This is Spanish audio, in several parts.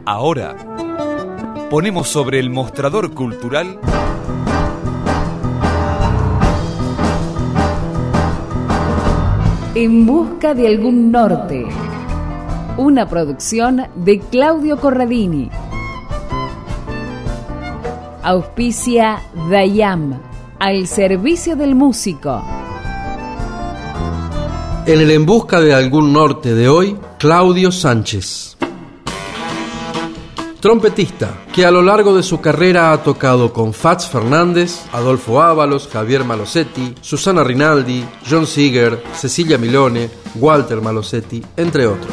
Ahora ponemos sobre el mostrador cultural En busca de algún norte. Una producción de Claudio Corradini. Auspicia Dayam, al servicio del músico. En el En busca de algún norte de hoy, Claudio Sánchez. Trompetista, que a lo largo de su carrera ha tocado con Fats Fernández, Adolfo Ábalos, Javier Malosetti, Susana Rinaldi, John Seeger, Cecilia Milone, Walter Malosetti, entre otros.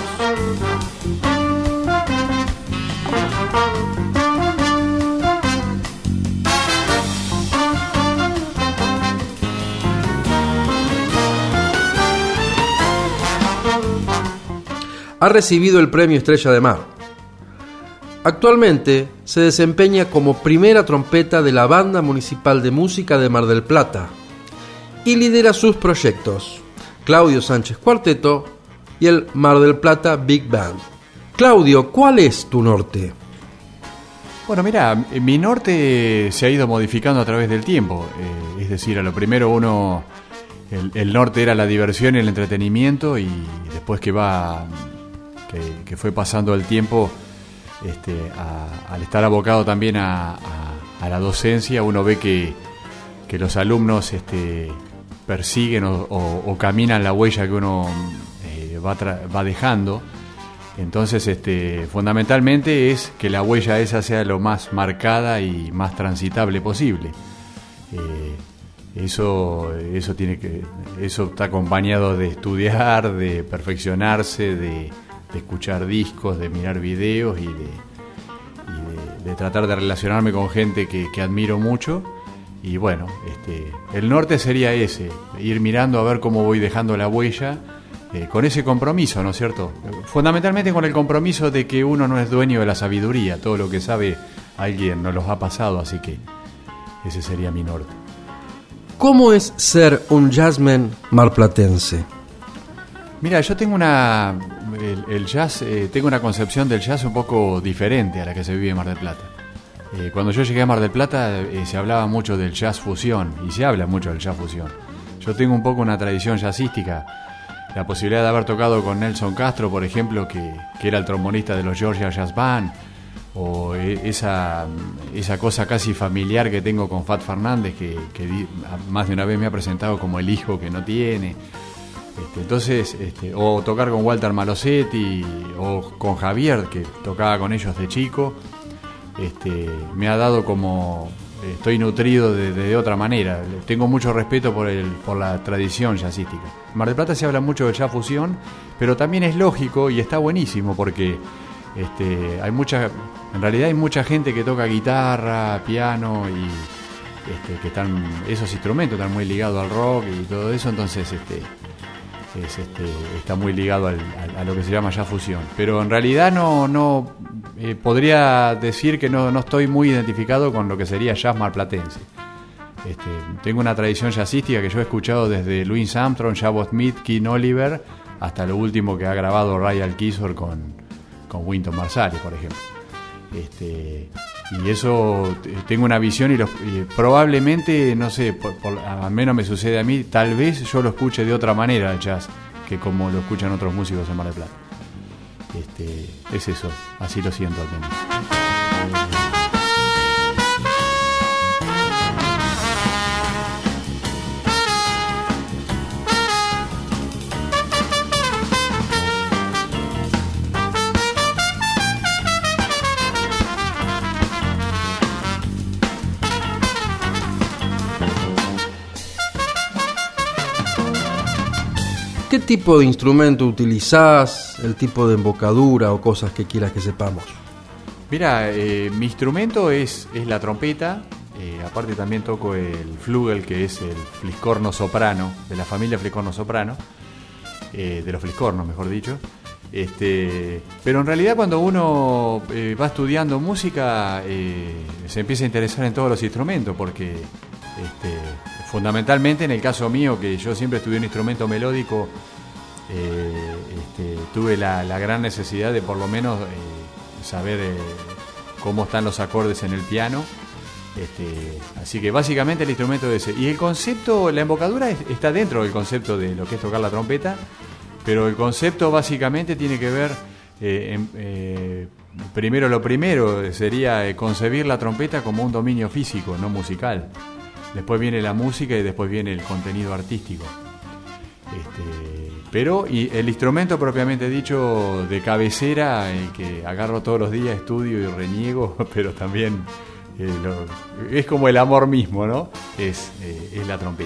Ha recibido el premio Estrella de Mar. Actualmente se desempeña como primera trompeta de la Banda Municipal de Música de Mar del Plata y lidera sus proyectos Claudio Sánchez Cuarteto y el Mar del Plata Big Band. Claudio, ¿cuál es tu norte? Bueno, mira, mi norte se ha ido modificando a través del tiempo. Es decir, a lo primero el norte era la diversión y el entretenimiento, y después que fue pasando el tiempo, al estar abocado también a la docencia, uno ve que los alumnos persiguen o caminan la huella que uno va dejando. Entonces, fundamentalmente es que la huella esa sea lo más marcada y más transitable posible. Eso está acompañado de estudiar, de perfeccionarse, de escuchar discos, de mirar videos y de tratar de relacionarme con gente que admiro mucho. Y bueno, el norte sería ese, ir mirando a ver cómo voy dejando la huella, con ese compromiso, ¿no es cierto? Fundamentalmente con el compromiso de que uno no es dueño de la sabiduría, todo lo que sabe alguien nos los ha pasado, así que ese sería mi norte. ¿Cómo es ser un jazzman marplatense? Mira, yo tengo el jazz, tengo una concepción del jazz un poco diferente a la que se vive en Mar del Plata. Cuando yo llegué a Mar del Plata se hablaba mucho del jazz fusión, y se habla mucho del jazz fusión. Yo tengo un poco una tradición jazzística, la posibilidad de haber tocado con Nelson Castro, por ejemplo, que era el trombonista de los Georgia Jazz Band, o esa cosa casi familiar que tengo con Fats Fernández, que más de una vez me ha presentado como el hijo que no tiene. Entonces, o tocar con Walter Malosetti o con Javier, que tocaba con ellos de chico, me ha dado como estoy nutrido de otra manera. Tengo mucho respeto por la tradición jazzística. En Mar del Plata se habla mucho de jazz fusión, pero también es lógico y está buenísimo porque en realidad hay mucha gente que toca guitarra, piano y que esos instrumentos están muy ligados al rock y todo eso, entonces está muy ligado a lo que se llama jazz fusión. Pero en realidad no podría decir que no estoy muy identificado con lo que sería jazz marplatense. Tengo una tradición jazzística que yo he escuchado desde Louis Armstrong, Jabbo Smith, King Oliver, hasta lo último que ha grabado Ray Alkisor con Wynton Marsalis, por ejemplo. Y eso, tengo una visión y probablemente, no sé, al menos me sucede a mí, tal vez yo lo escuche de otra manera el jazz que como lo escuchan otros músicos en Mar del Plata. Es eso, así lo siento al menos. ¿Qué tipo de instrumento utilizás? ¿El tipo de embocadura o cosas que quieras que sepamos? Mira, mi instrumento es la trompeta. Aparte también toco el flugel, que es el fliscorno soprano, de la familia fliscorno soprano, de los fliscornos, mejor dicho. Pero en realidad cuando uno va estudiando música se empieza a interesar en todos los instrumentos, porque fundamentalmente en el caso mío, que yo siempre estudié un instrumento melódico, tuve la gran necesidad de por lo menos saber cómo están los acordes en el piano. Así que básicamente el instrumento es ese. Y el concepto, la embocadura está dentro del concepto de lo que es tocar la trompeta, pero el concepto básicamente tiene que ver, lo primero sería concebir la trompeta como un dominio físico, no musical. Después viene la música y después viene el contenido artístico. Pero y el instrumento propiamente dicho de cabecera, el que agarro todos los días, estudio y reniego, pero también es como el amor mismo, ¿no? Es la trompeta.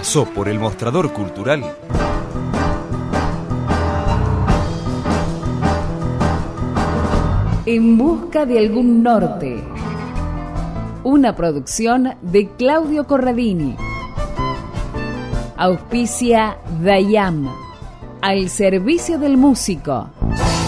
pasó por el Mostrador Cultural. En busca de algún norte. Una producción de Claudio Corradini. Auspicia Dayam, al servicio del músico.